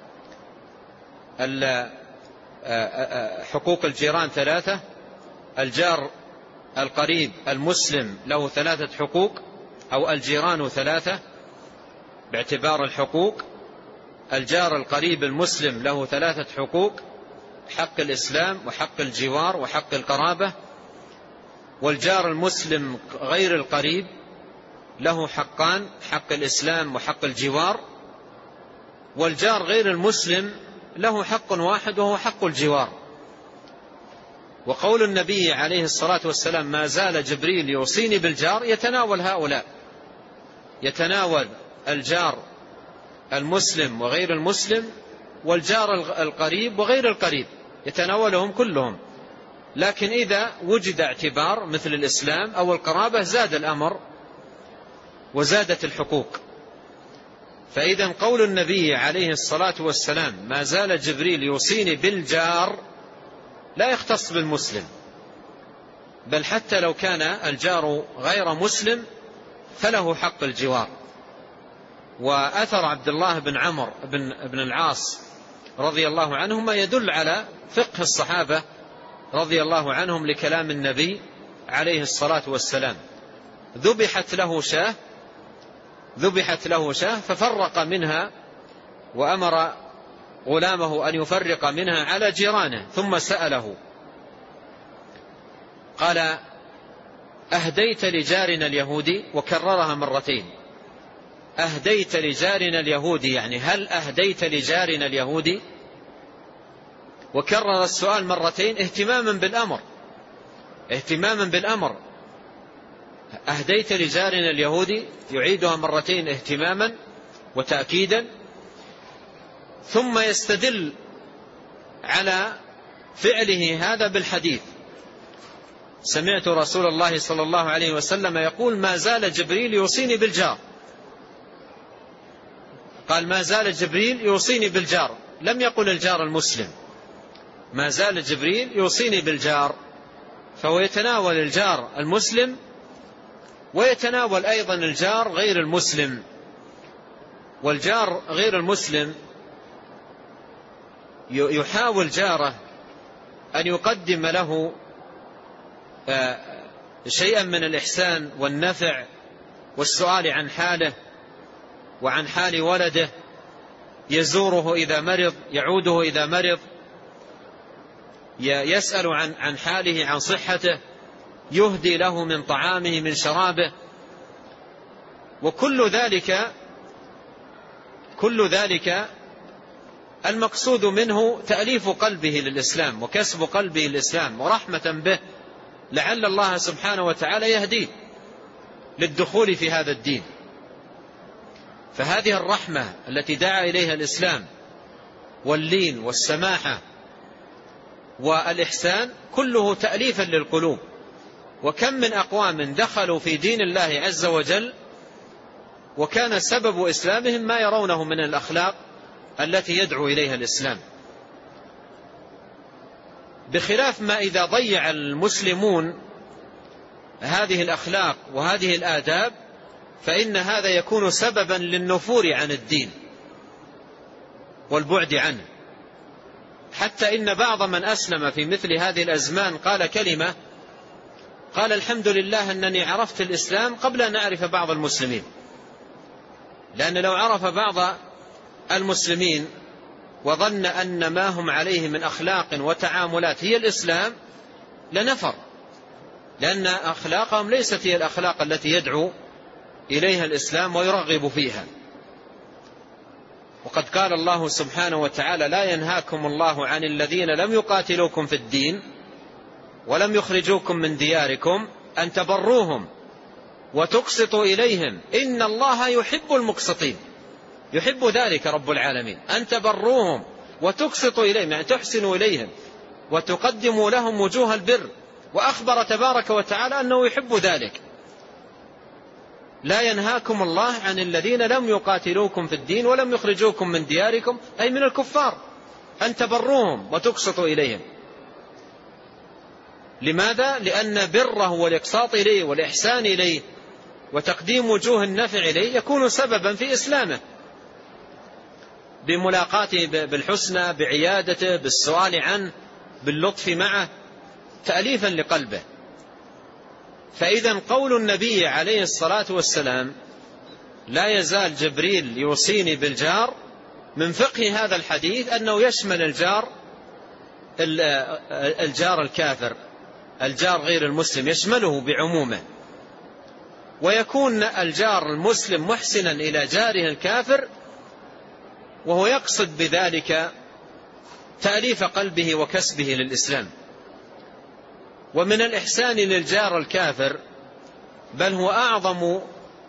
B: حقوق الجيران ثلاثة: الجار القريب المسلم له ثلاثة حقوق، أو الجيران ثلاثة باعتبار الحقوق. الجار القريب المسلم له ثلاثة حقوق: حق الإسلام وحق الجوار وحق القرابة. والجار المسلم غير القريب له حقان: حق الإسلام وحق الجوار. والجار غير المسلم له حق واحد وهو حق الجوار. وقول النبي عليه الصلاة والسلام: ما زال جبريل يوصيني بالجار، يتناول هؤلاء، يتناول الجار المسلم وغير المسلم، والجار القريب وغير القريب، يتناولهم كلهم. لكن إذا وجد اعتبار مثل الإسلام أو القرابة زاد الأمر وزادت الحقوق. فإذا قول النبي عليه الصلاة والسلام: ما زال جبريل يوصيني بالجار، لا يختص بالمسلم، بل حتى لو كان الجار غير مسلم فله حق الجوار. وأثر عبد الله بن عمرو بن, بن العاص رضي الله عنهما يدل على فقه الصحابة رضي الله عنهم لكلام النبي عليه الصلاة والسلام. ذبحت له شاة ذبحت له شاة ففرق منها، وأمر غلامه أن يفرق منها على جيرانه، ثم سأله قال: أهديت لجارنا اليهودي؟ وكررها مرتين: أهديت لجارنا اليهودي، يعني هل أهديت لجارنا اليهودي؟ وكرر السؤال مرتين اهتماما بالأمر اهتماما بالأمر أهديت لجارنا اليهودي، يعيدها مرتين اهتماما وتأكيدا. ثم يستدل على فعله هذا بالحديث: سمعت رسول الله صلى الله عليه وسلم يقول: ما زال جبريل يوصيني بالجار. قال: ما زال جبريل يوصيني بالجار، لم يقل الجار المسلم، ما زال جبريل يوصيني بالجار. فهو يتناول الجار المسلم ويتناول أيضا الجار غير المسلم. والجار غير المسلم يحاول جاره أن يقدم له شيئا من الإحسان والنفع والسؤال عن حاله وعن حال ولده، يزوره إذا مرض، يعوده إذا مرض، يسأل عن عن حاله عن صحته، يهدي له من طعامه من شرابه. وكل ذلك كل ذلك المقصود منه تأليف قلبه للإسلام وكسب قلبه للإسلام ورحمة به، لعل الله سبحانه وتعالى يهديه للدخول في هذا الدين. فهذه الرحمة التي دعا إليها الإسلام واللين والسماحة والإحسان كله تأليفا للقلوب. وكم من أقوام دخلوا في دين الله عز وجل وكان سبب إسلامهم ما يرونه من الأخلاق التي يدعو إليها الإسلام، بخلاف ما إذا ضيع المسلمون هذه الأخلاق وهذه الآداب فإن هذا يكون سببا للنفور عن الدين والبعد عنه. حتى إن بعض من أسلم في مثل هذه الأزمان قال كلمة، قال: الحمد لله أنني عرفت الإسلام قبل أن أعرف بعض المسلمين، لأن لو عرف بعض المسلمين وظن أن ما هم عليه من أخلاق وتعاملات هي الإسلام لنفر، لأن أخلاقهم ليست هي الأخلاق التي يدعو إليها الإسلام ويرغب فيها. وقد قال الله سبحانه وتعالى: لا ينهاكم الله عن الذين لم يقاتلوكم في الدين ولم يخرجوكم من دياركم أن تبروهم وتقسطوا إليهم إن الله يحب المقسطين. يحب ذلك رب العالمين، أن تبروهم وتقسطوا إليهم، يعني تحسنوا إليهم وتقدموا لهم وجوه البر. وأخبر تبارك وتعالى أنه يحب ذلك. لا ينهاكم الله عن الذين لم يقاتلوكم في الدين ولم يخرجوكم من دياركم، أي من الكفار، أن تبروهم وتقسطوا إليهم. لماذا؟ لأن بره والإقساط إليه والإحسان إليه وتقديم وجوه النفع إليه يكون سببا في إسلامه، بملاقاته بالحسنى، بعيادته، بالسؤال عنه، باللطف معه، تأليفا لقلبه. فإذا قول النبي عليه الصلاة والسلام لا يزال جبريل يوصيني بالجار، من فقه هذا الحديث أنه يشمل الجار الجار الكافر، الجار غير المسلم، يشمله بعمومه. ويكون الجار المسلم محسنا إلى جاره الكافر، وهو يقصد بذلك تأليف قلبه وكسبه للإسلام. ومن الإحسان للجار الكافر، بل هو أعظم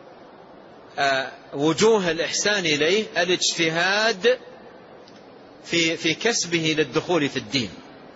B: وجوه الإحسان إليه، الاجتهاد في في كسبه للدخول في الدين،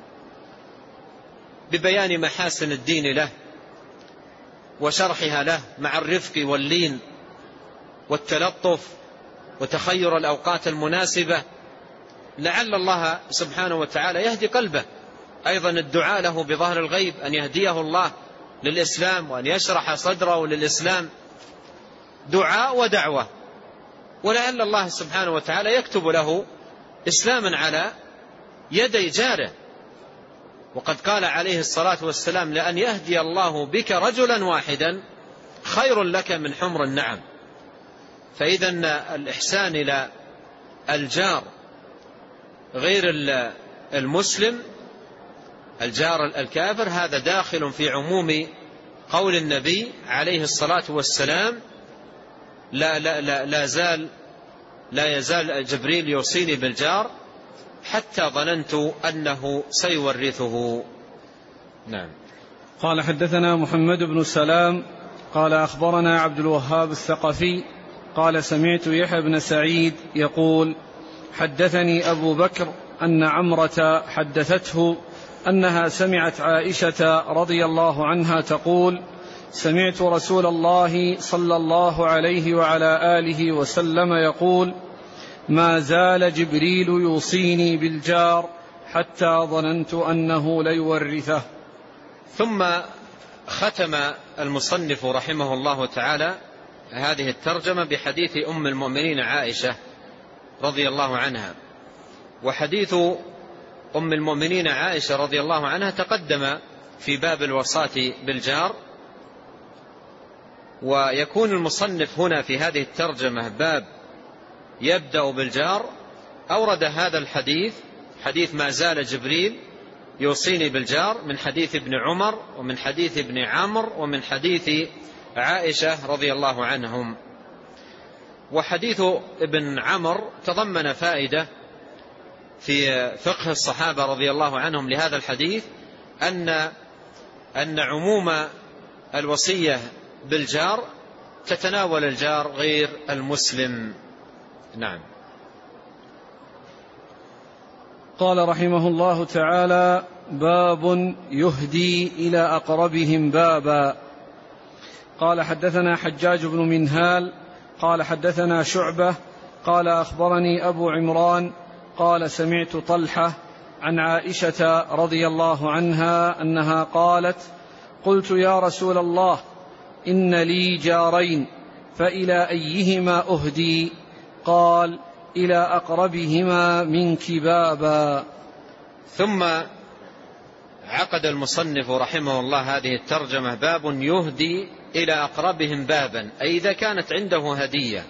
B: ببيان محاسن الدين له وشرحها له مع الرفق واللين والتلطف وتخير الأوقات المناسبة، لعل الله سبحانه وتعالى يهدي قلبه. أيضا الدعاء له بظهر الغيب أن يهديه الله للإسلام وأن يشرح صدره للإسلام، دعاء ودعوة، ولعل الله سبحانه وتعالى يكتب له إسلاما على يدي جاره. وقد قال عليه الصلاة والسلام: لأن يهدي الله بك رجلا واحدا خير لك من حمر النعم. فإذا الإحسان إلى الجار غير المسلم، الجار الكافر، هذا داخل في عموم قول النبي عليه الصلاة والسلام: لا, لا, لا, لا, زال لا يزال جبريل يوصيني بالجار حتى ظننت أنه سيورثه. نعم.
A: قال: حدثنا محمد بن سلام قال أخبرنا عبد الوهاب الثقفي قال: سمعت يحيى بن سعيد يقول: حدثني أبو بكر أن عمرة حدثته أنها سمعت عائشة رضي الله عنها تقول: سمعت رسول الله صلى الله عليه وعلى آله وسلم يقول: ما زال جبريل يوصيني بالجار حتى ظننت أنه ليورثه.
B: ثم ختم المصنف رحمه الله تعالى هذه الترجمة بحديث أم المؤمنين عائشة رضي الله عنها. وحديث أم المؤمنين عائشة رضي الله عنها تقدم في باب الوصاة بالجار، ويكون المصنف هنا في هذه الترجمة باب يبدأ بالجار، أورد هذا الحديث، حديث ما زال جبريل يوصيني بالجار، من حديث ابن عمر ومن حديث ابن عمرو ومن حديث عائشة رضي الله عنهم. وحديث ابن عمرو تضمن فائدة في فقه الصحابة رضي الله عنهم لهذا الحديث، أن أن عموم الوصية بالجار تتناول الجار غير المسلم. نعم.
A: قال رحمه الله تعالى: باب يهدي إلى أقربهم بابا. قال: حدثنا حجاج بن منهال قال: حدثنا شعبة قال: أخبرني أبو عمران قال: سمعت طلحة عن عائشة رضي الله عنها أنها قالت: قلت يا رسول الله إن لي جارين فإلى أيهما أهدي؟ قال: إلى أقربهما منك بابا.
B: ثم عقد المصنف رحمه الله هذه الترجمة: باب يهدي إلى أقربهم بابا، أي إذا كانت عنده هدية،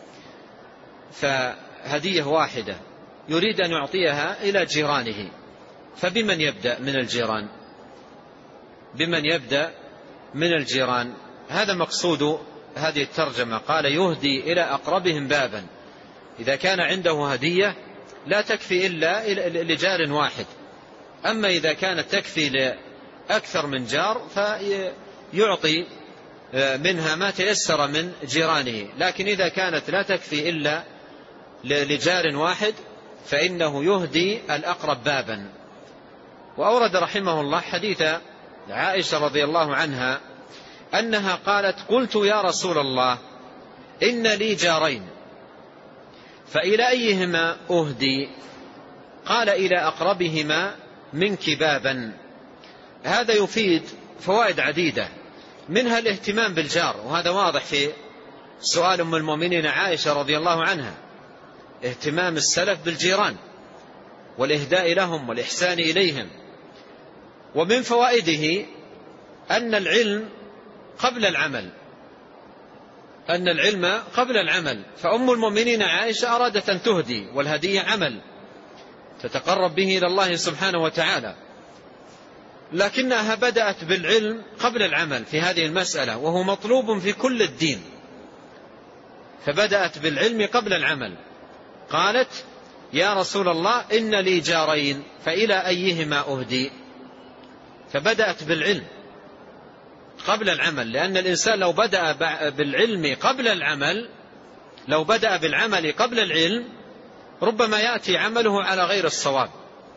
B: فهدية واحدة يريد أن يعطيها إلى جيرانه، فبمن يبدأ من الجيران؟ بمن يبدأ من الجيران؟ هذا مقصود هذه الترجمة. قال: يهدي إلى أقربهم بابا، إذا كان عنده هدية لا تكفي إلا لجار واحد، أما إذا كانت تكفي لأكثر من جار فيعطي منها ما تيسر من جيرانه، لكن إذا كانت لا تكفي إلا لجار واحد فإنه يهدي الأقرب بابا. وأورد رحمه الله حديث عائشة رضي الله عنها أنها قالت: قلت يا رسول الله إن لي جارين فإلى أيهما أهدي؟ قال: إلى أقربهما منك بابا. هذا يفيد فوائد عديدة، منها الاهتمام بالجار، وهذا واضح في سؤال أم المؤمنين عائشة رضي الله عنها، اهتمام السلف بالجيران والإهداء لهم والإحسان إليهم. ومن فوائده أن العلم قبل العمل، أن العلم قبل العمل. فأم المؤمنين عائشة أرادت أن تهدي، والهدية عمل تتقرب به إلى الله سبحانه وتعالى، لكنها بدأت بالعلم قبل العمل في هذه المسألة، وهو مطلوب في كل الدين، فبدأت بالعلم قبل العمل. قالت: يا رسول الله إن لي جارين فإلى أيهما أهدي؟ فبدأت بالعلم قبل العمل، لأن الإنسان لو بدأ بالعلم قبل العمل، لو بدأ بالعمل قبل العلم ربما يأتي عمله على غير الصواب.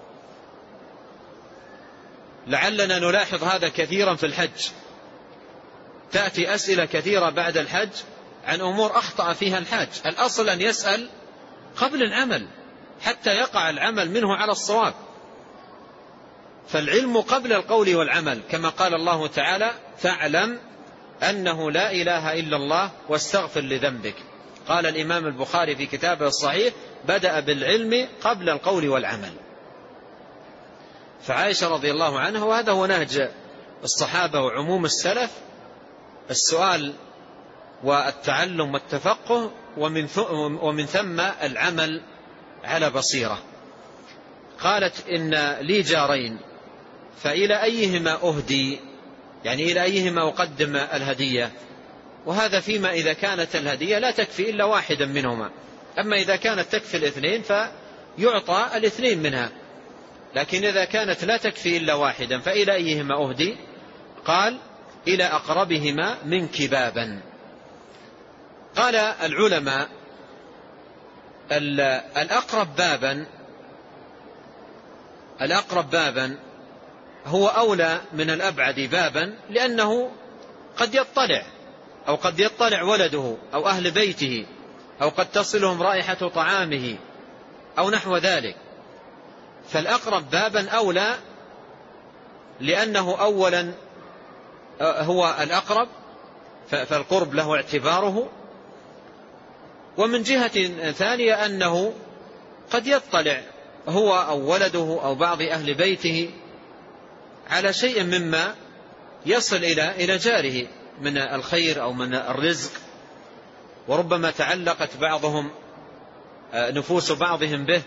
B: لعلنا نلاحظ هذا كثيرا في الحج، تأتي أسئلة كثيرة بعد الحج عن أمور أخطأ فيها الحاج. الأصل أن يسأل قبل العمل حتى يقع العمل منه على الصواب. فالعلم قبل القول والعمل، كما قال الله تعالى: فاعلم أنه لا إله إلا الله واستغفر لذنبك. قال الإمام البخاري في كتابه الصحيح: بدأ بالعلم قبل القول والعمل. فعائشة رضي الله عنها، وهذا هو نهج الصحابة وعموم السلف، السؤال والتعلم والتفقه، ومن ومن ثم العمل على بصيرة. قالت: إن لي جارين فإلى أيهما أهدي؟ يعني إلى أيهما أقدم الهدية؟ وهذا فيما إذا كانت الهدية لا تكفي إلا واحدا منهما. أما إذا كانت تكفي الاثنين فيعطى الاثنين منها، لكن إذا كانت لا تكفي إلا واحدا فإلى أيهما أهدي؟ قال: إلى أقربهما منك بابا. قال العلماء: الأقرب بابا الأقرب بابا هو أولى من الأبعد بابا، لأنه قد يطلع أو قد يطلع ولده أو أهل بيته، أو قد تصلهم رائحة طعامه أو نحو ذلك. فالأقرب بابا أولى، لأنه أولا هو الأقرب فالقرب له اعتباره، ومن جهة ثانية أنه قد يطلع هو أو ولده أو بعض أهل بيته على شيء مما يصل إلى إلى جاره من الخير أو من الرزق، وربما تعلقت بعضهم نفوس بعضهم به.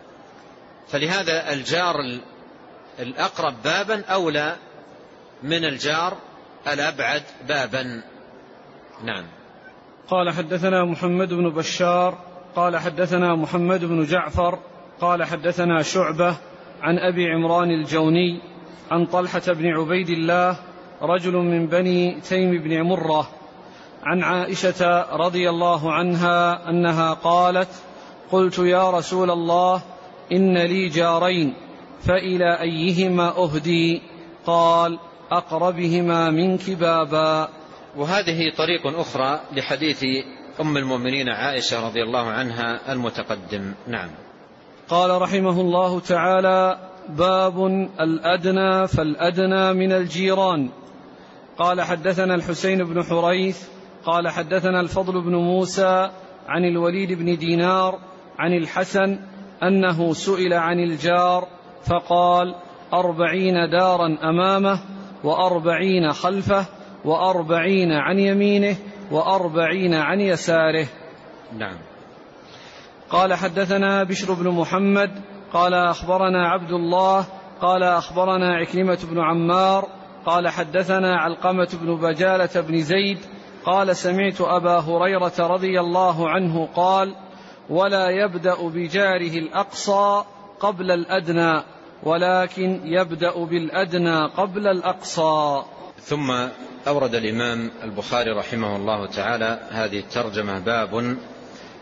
B: فلهذا الجار الأقرب بابا أولى من الجار الأبعد بابا. نعم.
A: قال: حدثنا محمد بن بشار قال حدثنا محمد بن جعفر قال حدثنا شعبة عن أبي عمران الجوني عن طلحة بن عبيد الله رجل من بني تيم بن مرة عن عائشة رضي الله عنها أنها قالت: قلت يا رسول الله إن لي جارين فإلى أيهما أهدي؟ قال: أقربهما منك بابا.
B: وهذه طريق أخرى لحديث أم المؤمنين عائشة رضي الله عنها المتقدم. نعم.
A: قال رحمه الله تعالى: باب الأدنى فالأدنى من الجيران. قال: حدثنا الحسين بن حريث قال حدثنا الفضل بن موسى عن الوليد بن دينار عن الحسن أنه سئل عن الجار فقال: أربعين دارا أمامه وأربعين خلفه وأربعين عن يمينه وأربعين عن يساره.
B: نعم.
A: قال: حدثنا بشر بن محمد قال أخبرنا عبد الله قال أخبرنا عكرمة بن عمار قال حدثنا علقمة بن بجالة بن زيد قال: سمعت أبا هريرة رضي الله عنه قال: ولا يبدأ بجاره الأقصى قبل الأدنى ولكن يبدأ بالأدنى قبل الأقصى.
B: ثم أورد الإمام البخاري رحمه الله تعالى هذه الترجمة: باب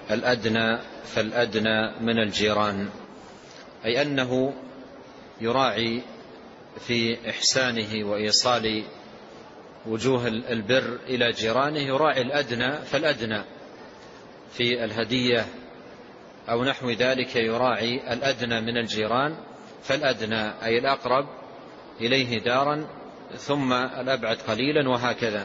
B: الأدنى فالأدنى من الجيران، أي أنه يراعي في إحسانه وإيصال وجوه البر إلى جيرانه، يراعي الأدنى فالأدنى في الهدية أو نحو ذلك، يراعي الأدنى من الجيران فالأدنى، أي الأقرب إليه دارا ثم الأبعد قليلا، وهكذا.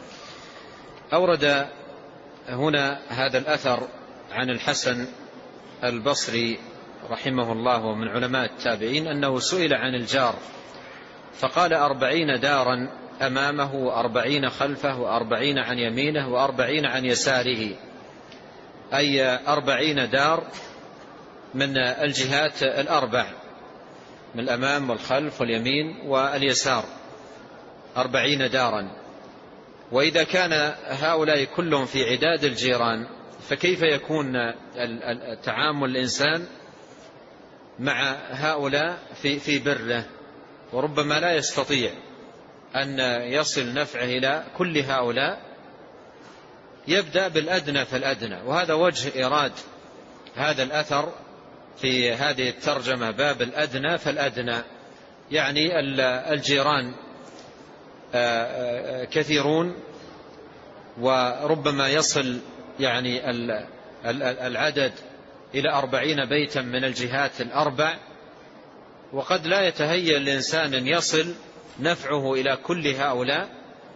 B: أورد هنا هذا الأثر عن الحسن البصري رحمه الله ومن علماء التابعين أنه سئل عن الجار فقال: أربعين دارا أمامه وأربعين خلفه وأربعين عن يمينه وأربعين عن يساره، أي أربعين دار من الجهات الأربع، من الأمام والخلف واليمين واليسار، أربعين دارا. وإذا كان هؤلاء كلهم في عداد الجيران فكيف يكون تعامل الإنسان مع هؤلاء في في بره؟ وربما لا يستطيع أن يصل نفعه إلى كل هؤلاء، يبدأ بالأدنى فالأدنى. وهذا وجه إيراد هذا الأثر في هذه الترجمة، باب الأدنى فالأدنى، يعني الجيران كثيرون وربما يصل يعني العدد إلى أربعين بيتا من الجهات الأربع، وقد لا يتهيأ الإنسان أن يصل نفعه إلى كل هؤلاء،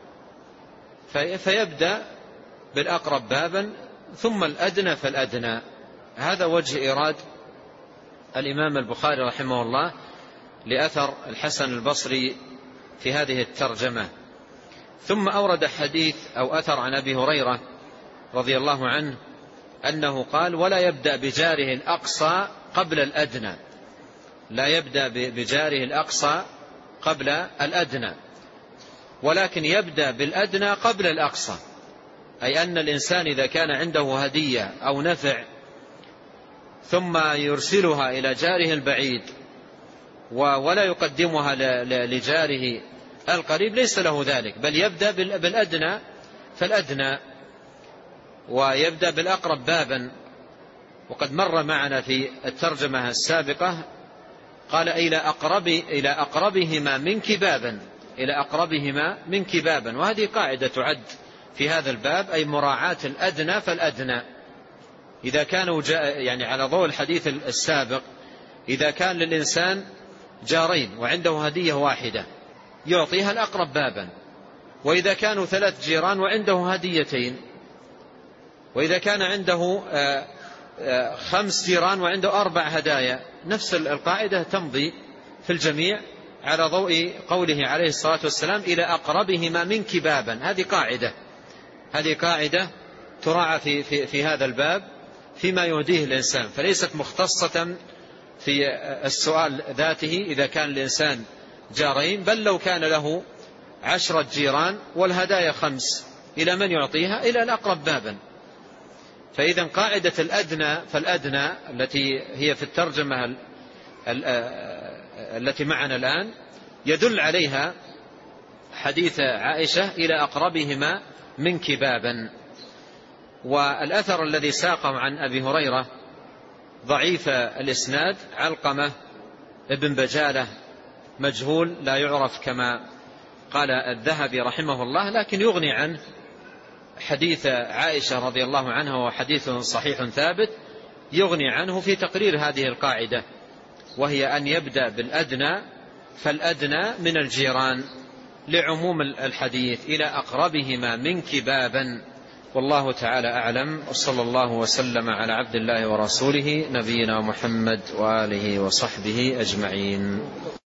B: فيبدأ بالأقرب بابا ثم الأدنى فالأدنى. هذا وجه إيراد الإمام البخاري رحمه الله لأثر الحسن البصري في هذه الترجمة. ثم أورد حديث أو أثر عن أبي هريرة رضي الله عنه أنه قال: ولا يبدأ بجاره الأقصى قبل الأدنى، لا يبدأ بجاره الأقصى قبل الأدنى، ولكن يبدأ بالأدنى قبل الأقصى، أي أن الإنسان إذا كان عنده هدية أو نفع ثم يرسلها إلى جاره البعيد ولا يقدمها لجاره القريب ليس له ذلك، بل يبدأ بالأدنى فالأدنى ويبدأ بالأقرب بابا. وقد مر معنا في الترجمة السابقة قال: إلى أقرب إلى أقربهما منك بابا، إلى أقربهما منك بابا. وهذه قاعدة تعد في هذا الباب، أي مراعاة الأدنى فالأدنى. إذا كانوا يعني على ضوء الحديث السابق، إذا كان للإنسان جارين وعنده هدية واحدة يعطيها الأقرب بابا، وإذا كانوا ثلاث جيران وعنده هديتين، وإذا كان عنده خمس جيران وعنده أربع هدايا، نفس القاعدة تمضي في الجميع على ضوء قوله عليه الصلاة والسلام: إلى أقربهما منك بابا. هذه قاعدة هذه قاعدة تراعى في, في, في هذا الباب فيما يهديه الإنسان، فليست مختصة في السؤال ذاته إذا كان الإنسان جارين، بل لو كان له عشرة جيران والهدايا خمس، إلى من يعطيها؟ إلى الأقرب بابا. فإذا قاعدة الأدنى فالأدنى التي هي في الترجمة التي معنا الآن يدل عليها حديث عائشة: إلى أقربهما منك بابا. والأثر الذي ساقه عن أبي هريرة ضعيف الإسناد، علقمة ابن بجالة مجهول لا يعرف كما قال الذهبي رحمه الله، لكن يغني عنه حديث عائشة رضي الله عنها وحديث صحيح ثابت، يغني عنه في تقرير هذه القاعدة، وهي أن يبدأ بالأدنى فالأدنى من الجيران لعموم الحديث: إلى أقربهما منك بابا. والله تعالى أعلم، وصلى الله وسلم على عبد الله ورسوله نبينا محمد وآله وصحبه أجمعين.